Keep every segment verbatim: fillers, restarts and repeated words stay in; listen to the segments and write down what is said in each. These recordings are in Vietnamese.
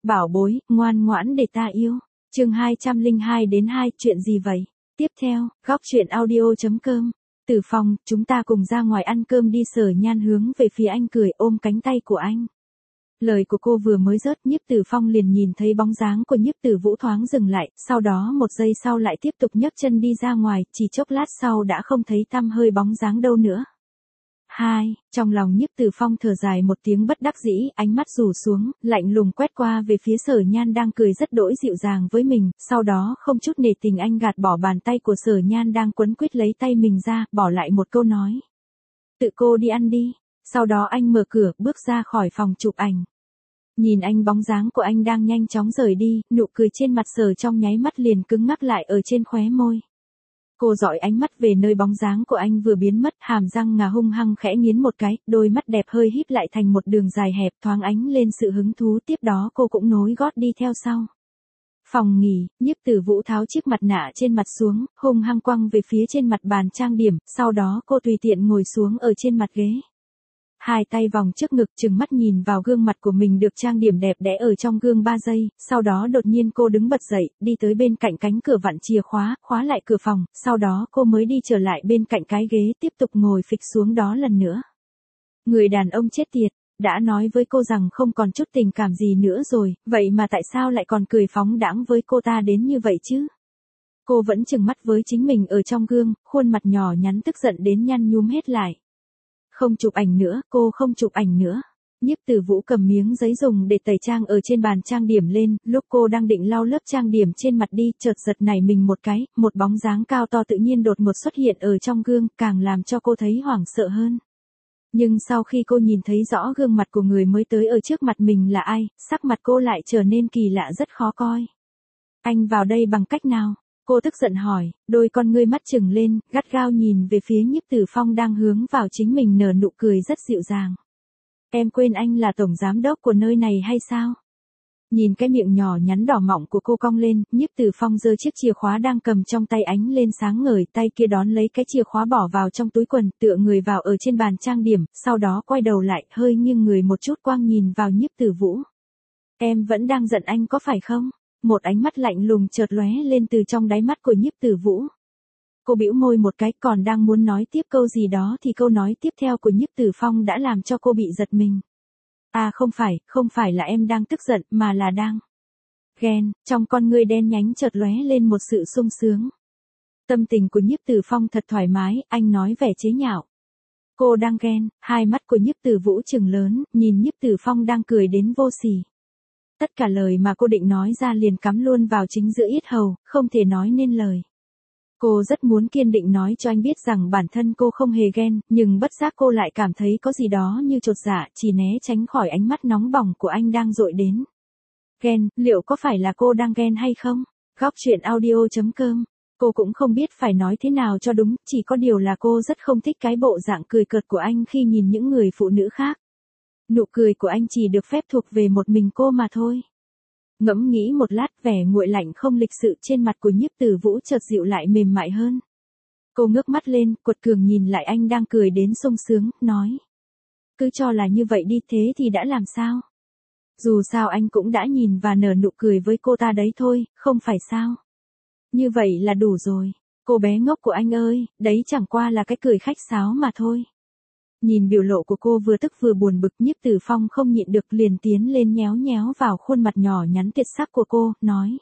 Bảo bối, ngoan ngoãn để ta yêu. Chương hai trăm lẻ hai đến hai, chuyện gì vậy? Tiếp theo, góc truyện audio.com. Tử Phong, chúng ta cùng ra ngoài ăn cơm đi. Sở Nhan hướng về phía anh cười, ôm cánh tay của anh. Lời của cô vừa mới rớt, Nhiếp Tử Phong liền nhìn thấy bóng dáng của Nhiếp Tử Vũ thoáng dừng lại, sau đó một giây sau lại tiếp tục nhấc chân đi ra ngoài, chỉ chốc lát sau đã không thấy tăm hơi bóng dáng đâu nữa. Hai, trong lòng Nhiếp Tử Phong thở dài một tiếng bất đắc dĩ, ánh mắt rủ xuống, lạnh lùng quét qua về phía Sở Nhan đang cười rất đỗi dịu dàng với mình, sau đó không chút nể tình anh gạt bỏ bàn tay của Sở Nhan đang quấn quýt lấy tay mình ra, bỏ lại một câu nói. Tự cô đi ăn đi. Sau đó anh mở cửa, bước ra khỏi phòng chụp ảnh. Nhìn anh bóng dáng của anh đang nhanh chóng rời đi, nụ cười trên mặt Sở trong nháy mắt liền cứng ngắc lại ở trên khóe môi. Cô dõi ánh mắt về nơi bóng dáng của anh vừa biến mất, hàm răng ngà hung hăng khẽ nghiến một cái, đôi mắt đẹp hơi híp lại thành một đường dài hẹp thoáng ánh lên sự hứng thú, tiếp đó cô cũng nối gót đi theo sau. Phòng nghỉ, Nhiếp Tử Vũ tháo chiếc mặt nạ trên mặt xuống, hung hăng quăng về phía trên mặt bàn trang điểm, sau đó cô tùy tiện ngồi xuống ở trên mặt ghế. Hai tay vòng trước ngực trừng mắt nhìn vào gương mặt của mình được trang điểm đẹp đẽ ở trong gương ba giây, sau đó đột nhiên cô đứng bật dậy, đi tới bên cạnh cánh cửa vặn chìa khóa, khóa lại cửa phòng, sau đó cô mới đi trở lại bên cạnh cái ghế tiếp tục ngồi phịch xuống đó lần nữa. Người đàn ông chết tiệt, đã nói với cô rằng không còn chút tình cảm gì nữa rồi, vậy mà tại sao lại còn cười phóng đãng với cô ta đến như vậy chứ? Cô vẫn trừng mắt với chính mình ở trong gương, khuôn mặt nhỏ nhắn tức giận đến nhăn nhúm hết lại. Không chụp ảnh nữa, cô không chụp ảnh nữa. Nhiếp Tử Vũ cầm miếng giấy dùng để tẩy trang ở trên bàn trang điểm lên, lúc cô đang định lau lớp trang điểm trên mặt đi, chợt giật nảy mình một cái, một bóng dáng cao to tự nhiên đột ngột xuất hiện ở trong gương, càng làm cho cô thấy hoảng sợ hơn. Nhưng sau khi cô nhìn thấy rõ gương mặt của người mới tới ở trước mặt mình là ai, sắc mặt cô lại trở nên kỳ lạ rất khó coi. Anh vào đây bằng cách nào? Cô tức giận hỏi, đôi con ngươi mắt trừng lên, gắt gao nhìn về phía Nhiếp Tử Phong đang hướng vào chính mình nở nụ cười rất dịu dàng. Em quên anh là tổng giám đốc của nơi này hay sao? Nhìn cái miệng nhỏ nhắn đỏ mọng của cô cong lên, Nhiếp Tử Phong giơ chiếc chìa khóa đang cầm trong tay ánh lên sáng ngời, tay kia đón lấy cái chìa khóa bỏ vào trong túi quần, tựa người vào ở trên bàn trang điểm, sau đó quay đầu lại, hơi nghiêng người một chút quang nhìn vào Nhiếp Tử Vũ. Em vẫn đang giận anh có phải không? Một ánh mắt lạnh lùng chợt lóe lên từ trong đáy mắt của Nhiếp Tử Vũ. Cô bĩu môi một cái, còn đang muốn nói tiếp câu gì đó thì câu nói tiếp theo của Nhiếp Tử Phong đã làm cho cô bị giật mình. À không phải, không phải là em đang tức giận, mà là đang ghen. Trong con ngươi đen nhánh chợt lóe lên một sự sung sướng. Tâm tình của Nhiếp Tử Phong thật thoải mái, anh nói vẻ chế nhạo. Cô đang ghen, hai mắt của Nhiếp Tử Vũ trừng lớn, nhìn Nhiếp Tử Phong đang cười đến vô sỉ. Tất cả lời mà cô định nói ra liền cắm luôn vào chính giữa yết hầu, không thể nói nên lời. Cô rất muốn kiên định nói cho anh biết rằng bản thân cô không hề ghen, nhưng bất giác cô lại cảm thấy có gì đó như chột dạ, chỉ né tránh khỏi ánh mắt nóng bỏng của anh đang dội đến. Ghen, liệu có phải là cô đang ghen hay không? Góc truyện audio.com. Cô cũng không biết phải nói thế nào cho đúng, chỉ có điều là cô rất không thích cái bộ dạng cười cợt của anh khi nhìn những người phụ nữ khác. Nụ cười của anh chỉ được phép thuộc về một mình cô mà thôi. Ngẫm nghĩ một lát, vẻ nguội lạnh không lịch sự trên mặt của Nhiếp Tử Vũ chợt dịu lại mềm mại hơn. Cô ngước mắt lên, quật cường nhìn lại anh đang cười đến sung sướng, nói. Cứ cho là như vậy đi, thế thì đã làm sao? Dù sao anh cũng đã nhìn và nở nụ cười với cô ta đấy thôi, không phải sao? Như vậy là đủ rồi. Cô bé ngốc của anh ơi, đấy chẳng qua là cái cười khách sáo mà thôi. Nhìn biểu lộ của cô vừa tức vừa buồn bực, Nhiếp Tử Phong không nhịn được liền tiến lên nhéo nhéo vào khuôn mặt nhỏ nhắn tiệt sắc của cô, nói.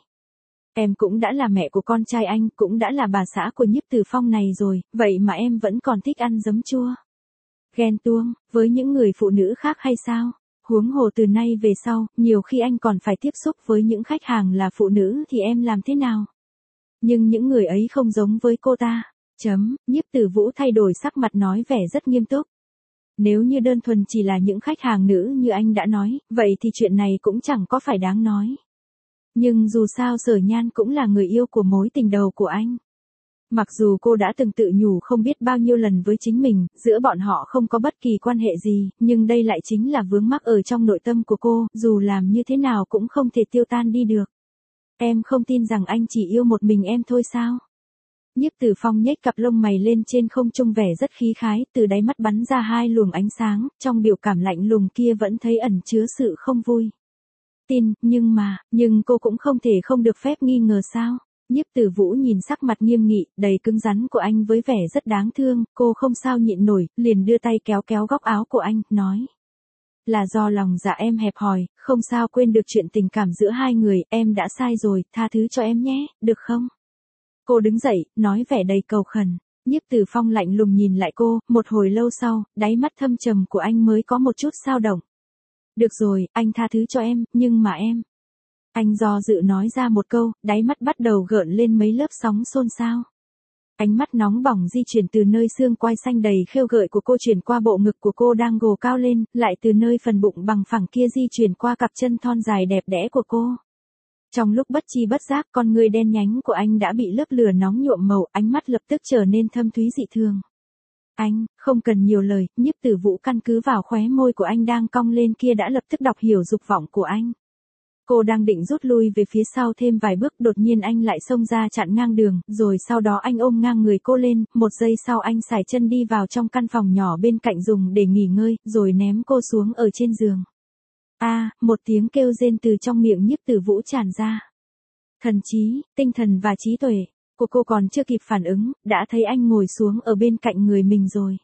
Em cũng đã là mẹ của con trai anh, cũng đã là bà xã của Nhiếp Tử Phong này rồi, vậy mà em vẫn còn thích ăn giấm chua. Ghen tuông, với những người phụ nữ khác hay sao? Huống hồ từ nay về sau, nhiều khi anh còn phải tiếp xúc với những khách hàng là phụ nữ thì em làm thế nào? Nhưng những người ấy không giống với cô ta. Chấm, Nhiếp Tử Vũ thay đổi sắc mặt nói vẻ rất nghiêm túc. Nếu như đơn thuần chỉ là những khách hàng nữ như anh đã nói, vậy thì chuyện này cũng chẳng có phải đáng nói. Nhưng dù sao Sở Nhan cũng là người yêu của mối tình đầu của anh. Mặc dù cô đã từng tự nhủ không biết bao nhiêu lần với chính mình, giữa bọn họ không có bất kỳ quan hệ gì, nhưng đây lại chính là vướng mắc ở trong nội tâm của cô, dù làm như thế nào cũng không thể tiêu tan đi được. Em không tin rằng anh chỉ yêu một mình em thôi sao? Nhiếp Tử Phong nhếch cặp lông mày lên trên không trung vẻ rất khí khái, từ đáy mắt bắn ra hai luồng ánh sáng, trong biểu cảm lạnh lùng kia vẫn thấy ẩn chứa sự không vui. tin, nhưng mà, nhưng cô cũng không thể không được phép nghi ngờ sao? Nhiếp Tử Vũ nhìn sắc mặt nghiêm nghị, đầy cứng rắn của anh với vẻ rất đáng thương, cô không sao nhịn nổi, liền đưa tay kéo kéo góc áo của anh, nói. Là do lòng dạ em hẹp hòi, không sao quên được chuyện tình cảm giữa hai người, em đã sai rồi, tha thứ cho em nhé, được không? Cô đứng dậy, nói vẻ đầy cầu khẩn. Nhiếp Tử Phong lạnh lùng nhìn lại cô, một hồi lâu sau, đáy mắt thâm trầm của anh mới có một chút dao động. Được rồi, anh tha thứ cho em, nhưng mà em. Anh do dự nói ra một câu, đáy mắt bắt đầu gợn lên mấy lớp sóng xôn xao. Ánh mắt nóng bỏng di chuyển từ nơi xương quai xanh đầy khêu gợi của cô chuyển qua bộ ngực của cô đang gồ cao lên, lại từ nơi phần bụng bằng phẳng kia di chuyển qua cặp chân thon dài đẹp đẽ của cô. Trong lúc bất chi bất giác, con người đen nhánh của anh đã bị lớp lửa nóng nhuộm màu, ánh mắt lập tức trở nên thâm thúy dị thường. Anh, không cần nhiều lời, Nhiếp Tử Vũ căn cứ vào khóe môi của anh đang cong lên kia đã lập tức đọc hiểu dục vọng của anh. Cô đang định rút lui về phía sau thêm vài bước, đột nhiên anh lại xông ra chặn ngang đường, rồi sau đó anh ôm ngang người cô lên, một giây sau anh sải chân đi vào trong căn phòng nhỏ bên cạnh dùng để nghỉ ngơi, rồi ném cô xuống ở trên giường. A, à, một tiếng kêu rên từ trong miệng Nhiếp Tử Vũ tràn ra. Thần trí, tinh thần và trí tuệ của cô còn chưa kịp phản ứng, đã thấy anh ngồi xuống ở bên cạnh người mình rồi.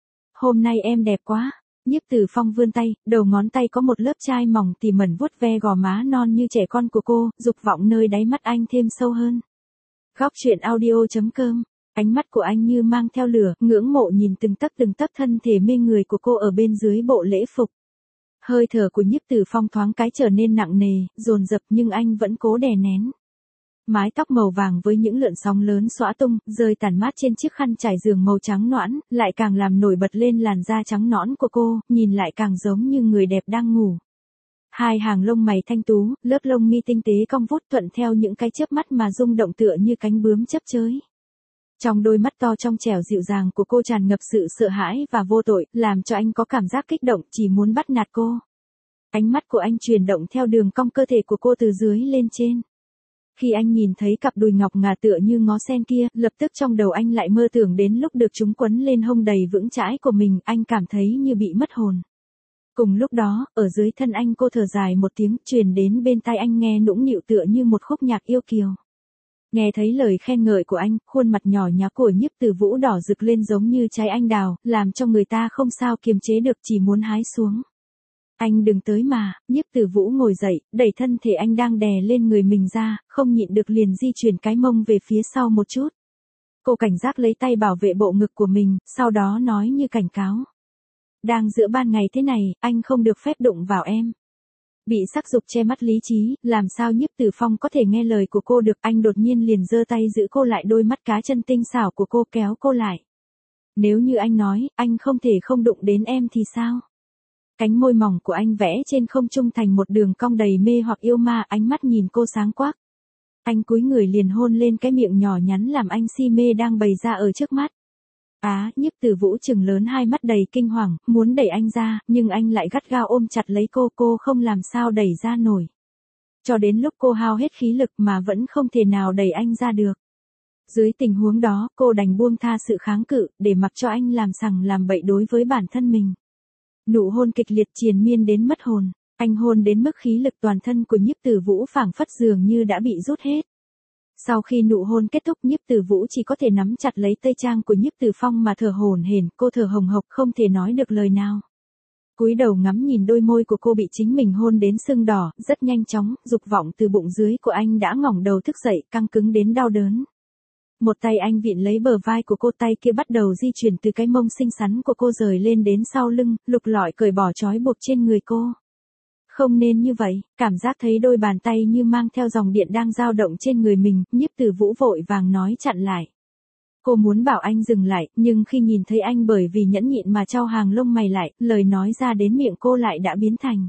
Hôm nay em đẹp quá. Nhiếp Tử Phong vươn tay, đầu ngón tay có một lớp chai mỏng tỉ mẩn vuốt ve gò má non như trẻ con của cô, dục vọng nơi đáy mắt anh thêm sâu hơn. Góc truyện audio chấm com, ánh mắt của anh như mang theo lửa, ngưỡng mộ nhìn từng tấc từng tấc thân thể mê người của cô ở bên dưới bộ lễ phục. Hơi thở của Nhiếp Tử Phong thoáng cái trở nên nặng nề, dồn dập nhưng anh vẫn cố đè nén. Mái tóc màu vàng với những lượn sóng lớn xõa tung, rơi tàn mát trên chiếc khăn trải giường màu trắng nõn, lại càng làm nổi bật lên làn da trắng nõn của cô, nhìn lại càng giống như người đẹp đang ngủ. Hai hàng lông mày thanh tú, lớp lông mi tinh tế cong vút thuận theo những cái chớp mắt mà rung động tựa như cánh bướm chớp chới. Trong đôi mắt to trong trẻo dịu dàng của cô tràn ngập sự sợ hãi và vô tội, làm cho anh có cảm giác kích động, chỉ muốn bắt nạt cô. Ánh mắt của anh chuyển động theo đường cong cơ thể của cô từ dưới lên trên. Khi anh nhìn thấy cặp đùi ngọc ngà tựa như ngó sen kia, lập tức trong đầu anh lại mơ tưởng đến lúc được chúng quấn lên hông đầy vững chãi của mình, anh cảm thấy như bị mất hồn. Cùng lúc đó, ở dưới thân anh cô thở dài một tiếng, truyền đến bên tai anh nghe nũng nịu tựa như một khúc nhạc yêu kiều. Nghe thấy lời khen ngợi của anh, khuôn mặt nhỏ nhắn của Nhiếp Tử Vũ đỏ rực lên giống như trái anh đào, làm cho người ta không sao kiềm chế được, chỉ muốn hái xuống. Anh đừng tới mà, Nhiếp Tử Vũ ngồi dậy, đẩy thân thể anh đang đè lên người mình ra, không nhịn được liền di chuyển cái mông về phía sau một chút. Cô cảnh giác lấy tay bảo vệ bộ ngực của mình, sau đó nói như cảnh cáo. Đang giữa ban ngày thế này, anh không được phép đụng vào em. Bị sắc dục che mắt lý trí, làm sao Nhiếp Tử Phong có thể nghe lời của cô được, anh đột nhiên liền giơ tay giữ cô lại, đôi mắt cá chân tinh xảo của cô kéo cô lại. Nếu như anh nói, anh không thể không đụng đến em thì sao? Cánh môi mỏng của anh vẽ trên không trung thành một đường cong đầy mê hoặc yêu ma, ánh mắt nhìn cô sáng quắc. Anh cúi người liền hôn lên cái miệng nhỏ nhắn làm anh si mê đang bày ra ở trước mắt. Á, Nhiếp Tử Vũ trừng lớn hai mắt đầy kinh hoàng, muốn đẩy anh ra, nhưng anh lại gắt gao ôm chặt lấy cô, cô không làm sao đẩy ra nổi. Cho đến lúc cô hao hết khí lực mà vẫn không thể nào đẩy anh ra được. Dưới tình huống đó, cô đành buông tha sự kháng cự, để mặc cho anh làm sằng làm bậy đối với bản thân mình. Nụ hôn kịch liệt triền miên đến mất hồn, anh hôn đến mức khí lực toàn thân của Nhiếp Tử Vũ phảng phất dường như đã bị rút hết. Sau khi nụ hôn kết thúc, Nhiếp Tử Vũ chỉ có thể nắm chặt lấy tây trang của Nhiếp Tử Phong mà thở hổn hển, cô thở hồng hộc không thể nói được lời nào. Cúi đầu ngắm nhìn đôi môi của cô bị chính mình hôn đến sưng đỏ, rất nhanh chóng, dục vọng từ bụng dưới của anh đã ngỏng đầu thức dậy, căng cứng đến đau đớn. Một tay anh vịn lấy bờ vai của cô, tay kia bắt đầu di chuyển từ cái mông xinh xắn của cô rời lên đến sau lưng, lục lọi cởi bỏ trói buộc trên người cô. Không nên như vậy, cảm giác thấy đôi bàn tay như mang theo dòng điện đang dao động trên người mình, Nhiếp Tử Vũ vội vàng nói chặn lại. Cô muốn bảo anh dừng lại, nhưng khi nhìn thấy anh bởi vì nhẫn nhịn mà chau hàng lông mày lại, lời nói ra đến miệng cô lại đã biến thành.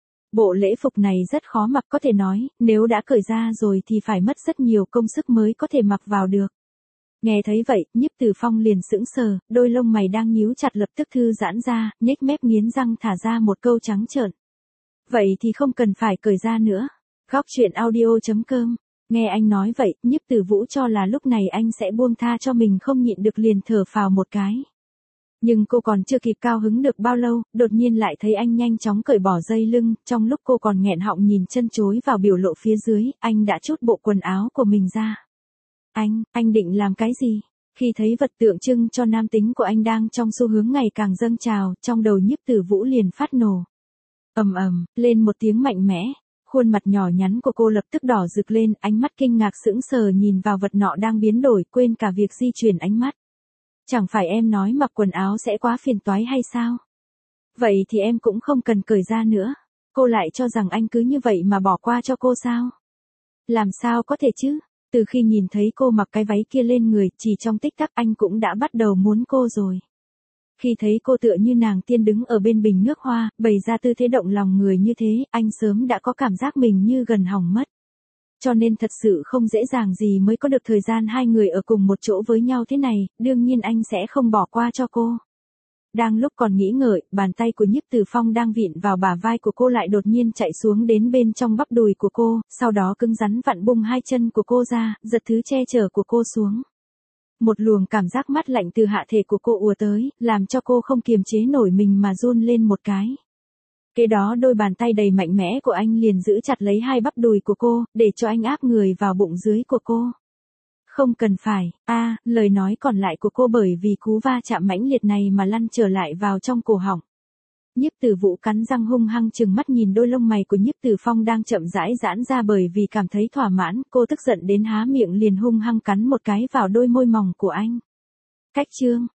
Bộ lễ phục này rất khó mặc, có thể nói, nếu đã cởi ra rồi thì phải mất rất nhiều công sức mới có thể mặc vào được. Nghe thấy vậy, Nhiếp Tử Phong liền sững sờ, đôi lông mày đang nhíu chặt lập tức thư giãn ra, nhếch mép nghiến răng thả ra một câu trắng trợn. Vậy thì không cần phải cởi ra nữa. Góc truyện audio chấm com. Nghe anh nói vậy, Nhiếp Tử Vũ cho là lúc này anh sẽ buông tha cho mình, không nhịn được liền thở phào một cái. Nhưng cô còn chưa kịp cao hứng được bao lâu, đột nhiên lại thấy anh nhanh chóng cởi bỏ dây lưng, trong lúc cô còn nghẹn họng nhìn chân chối vào biểu lộ phía dưới, anh đã trút bộ quần áo của mình ra. Anh, anh định làm cái gì? Khi thấy vật tượng trưng cho nam tính của anh đang trong xu hướng ngày càng dâng trào, trong đầu Nhiếp Tử Vũ liền phát nổ. Ầm ầm, lên một tiếng mạnh mẽ, khuôn mặt nhỏ nhắn của cô lập tức đỏ rực lên, ánh mắt kinh ngạc sững sờ nhìn vào vật nọ đang biến đổi, quên cả việc di chuyển ánh mắt. Chẳng phải em nói mặc quần áo sẽ quá phiền toái hay sao? Vậy thì em cũng không cần cởi ra nữa. Cô lại cho rằng anh cứ như vậy mà bỏ qua cho cô sao? Làm sao có thể chứ? Từ khi nhìn thấy cô mặc cái váy kia lên người, chỉ trong tích tắc anh cũng đã bắt đầu muốn cô rồi. Khi thấy cô tựa như nàng tiên đứng ở bên bình nước hoa, bày ra tư thế động lòng người như thế, anh sớm đã có cảm giác mình như gần hỏng mất. Cho nên thật sự không dễ dàng gì mới có được thời gian hai người ở cùng một chỗ với nhau thế này, đương nhiên anh sẽ không bỏ qua cho cô. Đang lúc còn nghĩ ngợi, bàn tay của Nhiếp Tử Phong đang vịn vào bả vai của cô lại đột nhiên chạy xuống đến bên trong bắp đùi của cô, sau đó cứng rắn vặn bung hai chân của cô ra, giật thứ che chở của cô xuống. Một luồng cảm giác mát lạnh từ hạ thể của cô ùa tới, làm cho cô không kiềm chế nổi mình mà run lên một cái. Kế đó đôi bàn tay đầy mạnh mẽ của anh liền giữ chặt lấy hai bắp đùi của cô, để cho anh áp người vào bụng dưới của cô. Không cần phải, a à, lời nói còn lại của cô bởi vì cú va chạm mãnh liệt này mà lăn trở lại vào trong cổ họng. Nhiếp Tử Vũ cắn răng hung hăng trừng mắt nhìn đôi lông mày của Nhiếp Tử Phong đang chậm rãi giãn ra bởi vì cảm thấy thỏa mãn, cô tức giận đến há miệng liền hung hăng cắn một cái vào đôi môi mỏng của anh. Cách chương